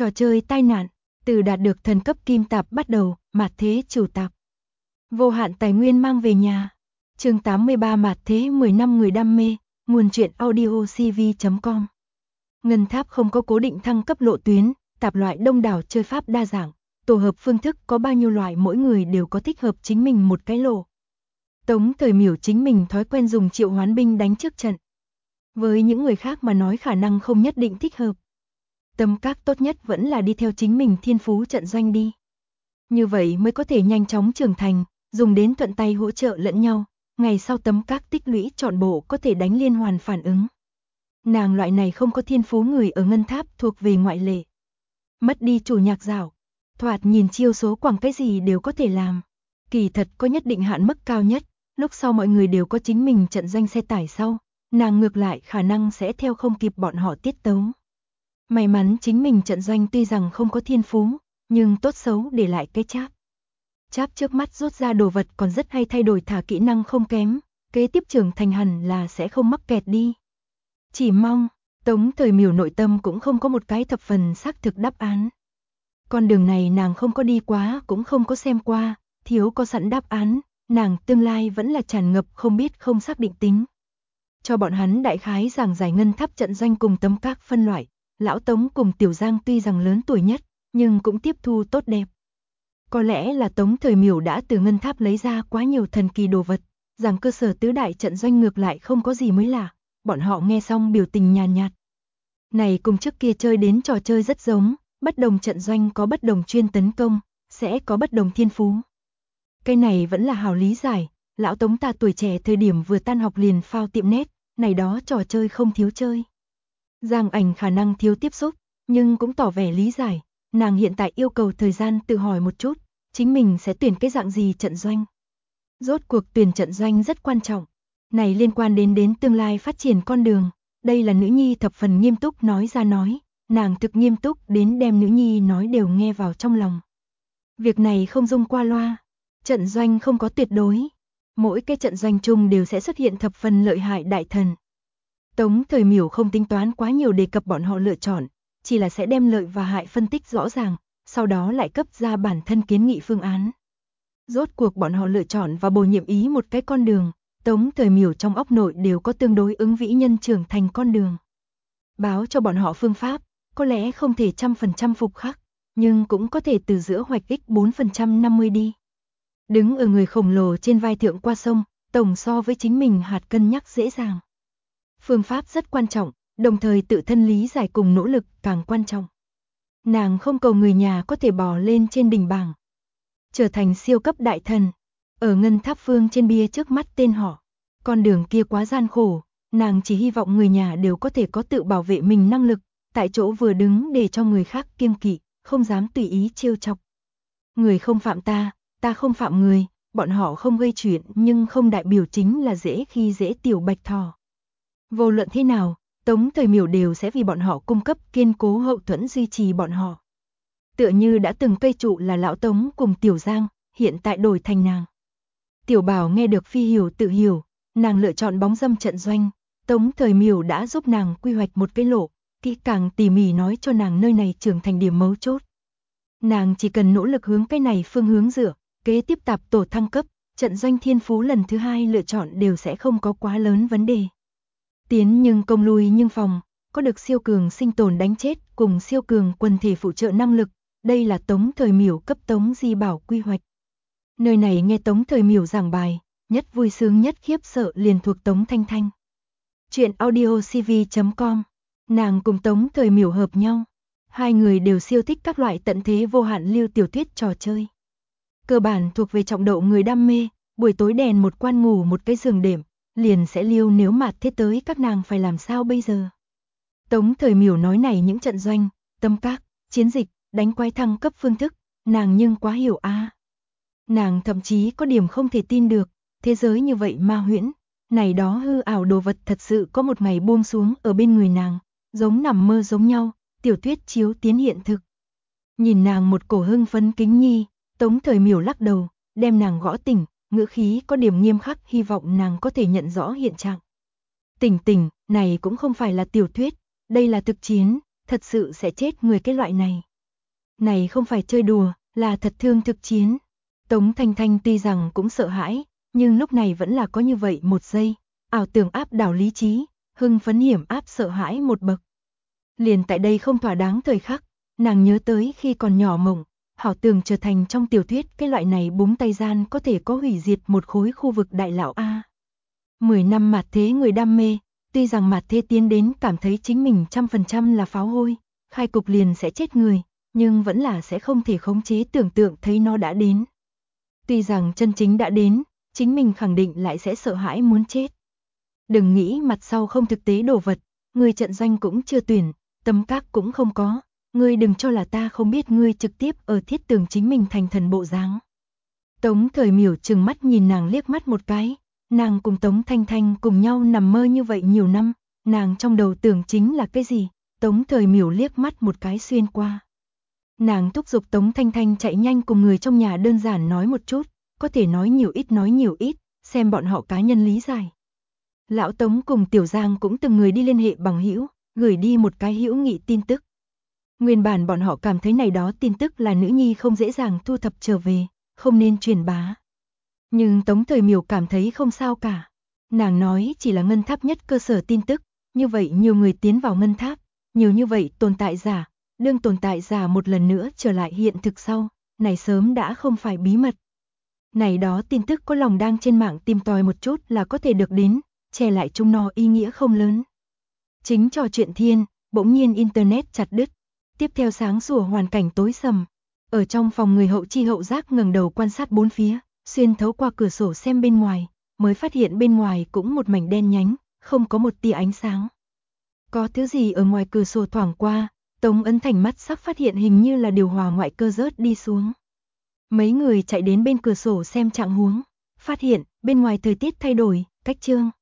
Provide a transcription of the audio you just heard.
Trò chơi tai nạn, từ đạt được thần cấp kim tạp bắt đầu, mạt thế chủ tạp. Vô hạn tài nguyên mang về nhà. Chương 83 mạt thế 10 năm người đam mê, nguồn truyện audio cv.com. Ngân tháp không có cố định thăng cấp lộ tuyến, tạp loại đông đảo chơi pháp đa dạng, tổ hợp phương thức có bao nhiêu loại mỗi người đều có thích hợp chính mình một cái lộ. Tống Thời Miểu chính mình thói quen dùng triệu hoán binh đánh trước trận. Với những người khác mà nói khả năng không nhất định thích hợp. Tâm các tốt nhất vẫn là đi theo chính mình thiên phú trận doanh đi. Như vậy mới có thể nhanh chóng trưởng thành, dùng đến thuận tay hỗ trợ lẫn nhau, ngày sau tấm các tích lũy trọn bộ có thể đánh liên hoàn phản ứng. Nàng loại này không có thiên phú người ở ngân tháp thuộc về ngoại lệ. Mất đi chủ nhạc dạo, thoạt nhìn chiêu số quảng cái gì đều có thể làm. Kỳ thật có nhất định hạn mức cao nhất, lúc sau mọi người đều có chính mình trận doanh xe tải sau, nàng ngược lại khả năng sẽ theo không kịp bọn họ tiết tấu. May mắn chính mình trận doanh tuy rằng không có thiên phú, nhưng tốt xấu để lại cái cháp. Cháp trước mắt rút ra đồ vật còn rất hay thay đổi thả kỹ năng không kém, kế tiếp trưởng thành hẳn là sẽ không mắc kẹt đi. Chỉ mong, Tống Thời Miểu nội tâm cũng không có một cái thập phần xác thực đáp án. Con đường này nàng không có đi quá cũng không có xem qua, thiếu có sẵn đáp án, nàng tương lai vẫn là tràn ngập không biết không xác định tính. Cho bọn hắn đại khái giảng giải ngân tháp trận doanh cùng tấm các phân loại, lão Tống cùng Tiểu Giang tuy rằng lớn tuổi nhất, nhưng cũng tiếp thu tốt đẹp. Có lẽ là Tống Thời Miểu đã từ ngân tháp lấy ra quá nhiều thần kỳ đồ vật, rằng cơ sở tứ đại trận doanh ngược lại không có gì mới lạ, bọn họ nghe xong biểu tình nhàn nhạt. Này cùng trước kia chơi đến trò chơi rất giống, bất đồng trận doanh có bất đồng chuyên tấn công, sẽ có bất đồng thiên phú. Cái này vẫn là hào lý giải, lão Tống ta tuổi trẻ thời điểm vừa tan học liền phao tiệm nét, này đó trò chơi không thiếu chơi. Giang Ảnh khả năng thiếu tiếp xúc, nhưng cũng tỏ vẻ lý giải, nàng hiện tại yêu cầu thời gian tự hỏi một chút, chính mình sẽ tuyển cái dạng gì trận doanh. Rốt cuộc tuyển trận doanh rất quan trọng, này liên quan đến tương lai phát triển con đường, đây là nữ nhi thập phần nghiêm túc nói ra nói, nàng thực nghiêm túc đến đem nữ nhi nói đều nghe vào trong lòng. Việc này không dung qua loa, trận doanh không có tuyệt đối, mỗi cái trận doanh chung đều sẽ xuất hiện thập phần lợi hại đại thần. Tống Thời Miểu không tính toán quá nhiều đề cập bọn họ lựa chọn, chỉ là sẽ đem lợi và hại phân tích rõ ràng, sau đó lại cấp ra bản thân kiến nghị phương án. Rốt cuộc bọn họ lựa chọn và bổ nhiệm ý một cái con đường, Tống Thời Miểu trong óc nội đều có tương đối ứng vĩ nhân trưởng thành con đường. Báo cho bọn họ phương pháp, có lẽ không thể 100% phục khắc, nhưng cũng có thể từ giữa hoạch ích 4% 50 đi. Đứng ở người khổng lồ trên vai thượng qua sông, tổng so với chính mình hạt cân nhắc dễ dàng. Phương pháp rất quan trọng, đồng thời tự thân lý giải cùng nỗ lực càng quan trọng. Nàng không cầu người nhà có thể bò lên trên đỉnh bảng, trở thành siêu cấp đại thần, ở ngân tháp phương trên bia trước mắt tên họ. Con đường kia quá gian khổ, nàng chỉ hy vọng người nhà đều có thể có tự bảo vệ mình năng lực, tại chỗ vừa đứng để cho người khác kiêng kỵ, không dám tùy ý trêu chọc. Người không phạm ta, ta không phạm người, bọn họ không gây chuyện nhưng không đại biểu chính là dễ khi dễ tiểu bạch thỏ. Vô luận thế nào, Tống Thời Miểu đều sẽ vì bọn họ cung cấp kiên cố hậu thuẫn duy trì bọn họ. Tựa như đã từng cây trụ là lão Tống cùng Tiểu Giang, hiện tại đổi thành nàng. Tiểu Bảo nghe được phi hiểu tự hiểu, nàng lựa chọn bóng dâm trận doanh, Tống Thời Miểu đã giúp nàng quy hoạch một cái lộ, kỹ càng tỉ mỉ nói cho nàng nơi này trưởng thành điểm mấu chốt. Nàng chỉ cần nỗ lực hướng cái này phương hướng dựa, kế tiếp tạp tổ thăng cấp, trận doanh thiên phú lần thứ hai lựa chọn đều sẽ không có quá lớn vấn đề. Tiến nhưng công lui nhưng phòng, có được siêu cường sinh tồn đánh chết cùng siêu cường quần thể phụ trợ năng lực, đây là Tống Thời Miểu cấp Tống Di Bảo quy hoạch. Nơi này nghe Tống Thời Miểu giảng bài, nhất vui sướng nhất khiếp sợ liền thuộc Tống Thanh Thanh. Chuyện audio cv.com, nàng cùng Tống Thời Miểu hợp nhau, hai người đều siêu thích các loại tận thế vô hạn lưu tiểu thuyết trò chơi. Cơ bản thuộc về trọng độ người đam mê, buổi tối đèn một quan ngủ một cái giường đệm, liền sẽ lưu nếu mạt thế tới các nàng phải làm sao bây giờ. Tống Thời Miểu nói này những trận doanh, tâm các, chiến dịch, đánh quái thăng cấp phương thức, nàng nhưng quá hiểu a. Nàng thậm chí có điểm không thể tin được, thế giới như vậy ma huyễn, này đó hư ảo đồ vật thật sự có một ngày buông xuống ở bên người nàng, giống nằm mơ giống nhau, tiểu thuyết chiếu tiến hiện thực. Nhìn nàng một cổ hưng phấn kính nhi, Tống Thời Miểu lắc đầu, đem nàng gõ tỉnh, ngữ khí có điểm nghiêm khắc hy vọng nàng có thể nhận rõ hiện trạng. Tỉnh tỉnh, này cũng không phải là tiểu thuyết, đây là thực chiến, thật sự sẽ chết người cái loại này. Này không phải chơi đùa, là thật thương thực chiến. Tống Thanh Thanh tuy rằng cũng sợ hãi, nhưng lúc này vẫn là có như vậy một giây, ảo tưởng áp đảo lý trí, hưng phấn hiểm áp sợ hãi một bậc. Liền tại đây không thỏa đáng thời khắc, nàng nhớ tới khi còn nhỏ mộng, hảo tưởng trở thành trong tiểu thuyết cái loại này búng tay gian có thể có hủy diệt một khối khu vực đại lão A. 10 năm mạt thế người đam mê, tuy rằng mạt thế tiến đến cảm thấy chính mình 100% là pháo hôi, khai cục liền sẽ chết người, nhưng vẫn là sẽ không thể khống chế tưởng tượng thấy nó đã đến. Tuy rằng chân chính đã đến, chính mình khẳng định lại sẽ sợ hãi muốn chết. Đừng nghĩ mặt sau không thực tế đồ vật, người trận doanh cũng chưa tuyển, tấm các cũng không có, ngươi đừng cho là ta không biết ngươi trực tiếp ở thiết tường chính mình thành thần bộ dáng. Tống Thời Miểu trừng mắt nhìn nàng liếc mắt một cái, nàng cùng Tống Thanh Thanh cùng nhau nằm mơ như vậy nhiều năm, nàng trong đầu tưởng chính là cái gì, Tống Thời Miểu liếc mắt một cái xuyên qua. Nàng thúc giục Tống Thanh Thanh chạy nhanh cùng người trong nhà đơn giản nói một chút, có thể nói nhiều ít, xem bọn họ cá nhân lý giải. Lão Tống cùng Tiểu Giang cũng từng người đi liên hệ bằng hữu, gửi đi một cái hữu nghị tin tức. Nguyên bản bọn họ cảm thấy này đó tin tức là nữ nhi không dễ dàng thu thập trở về, không nên truyền bá. Nhưng Tống Thời Miểu cảm thấy không sao cả. Nàng nói chỉ là ngân tháp nhất cơ sở tin tức, như vậy nhiều người tiến vào ngân tháp, nhiều như vậy tồn tại giả, đương tồn tại giả một lần nữa trở lại hiện thực sau, này sớm đã không phải bí mật. Này đó tin tức có lòng đang trên mạng tìm tòi một chút là có thể được đến, che lại chúng nó ý nghĩa không lớn. Chính trò chuyện thiên, bỗng nhiên internet chặt đứt, tiếp theo sáng sủa hoàn cảnh tối sầm. Ở trong phòng người hậu chi hậu giác ngẩng đầu quan sát bốn phía, xuyên thấu qua cửa sổ xem bên ngoài, mới phát hiện bên ngoài cũng một mảnh đen nhánh, không có một tia ánh sáng. Có thứ gì ở ngoài cửa sổ thoảng qua, Tống Ân Thành mắt sắc phát hiện hình như là điều hòa ngoại cơ rớt đi xuống. Mấy người chạy đến bên cửa sổ xem trạng huống, phát hiện bên ngoài thời tiết thay đổi, cách chương.